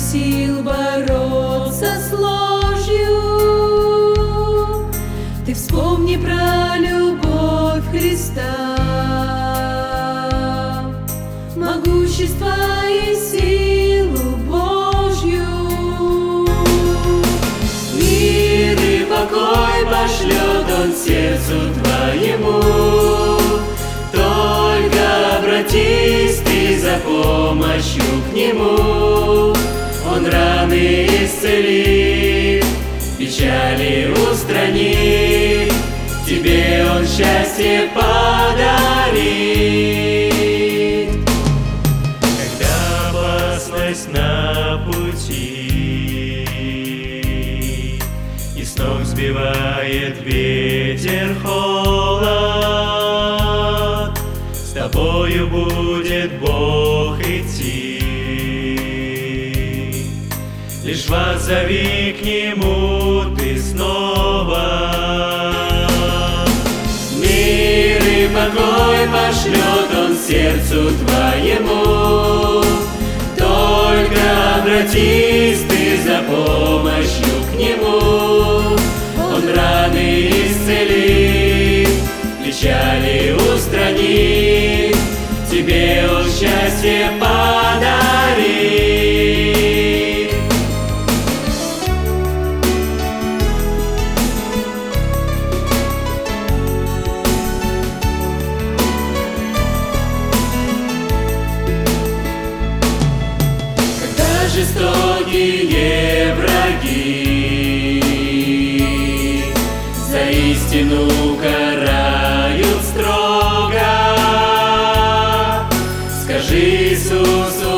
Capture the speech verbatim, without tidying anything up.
сил бороться с ложью. Ты вспомни про любовь Христа, могущество и силу Божью. Мир и покой пошлет Он сердцу твоему. Только обратись ты за помощью к Нему. Он раны исцелит, печали устранит, тебе Он счастье подарит. Когда опасность на пути и с ног сбивает ветер холод, с тобою будет Бог идти. Лишь воззови к Нему ты снова. Мир и покой пошлет Он сердцу твоему. Только обратись ты за помощью к Нему. Он раны исцелит, печали устранит, тебе Он счастье подарит. Жестокие враги за истину карают строго. Скажи Иисусу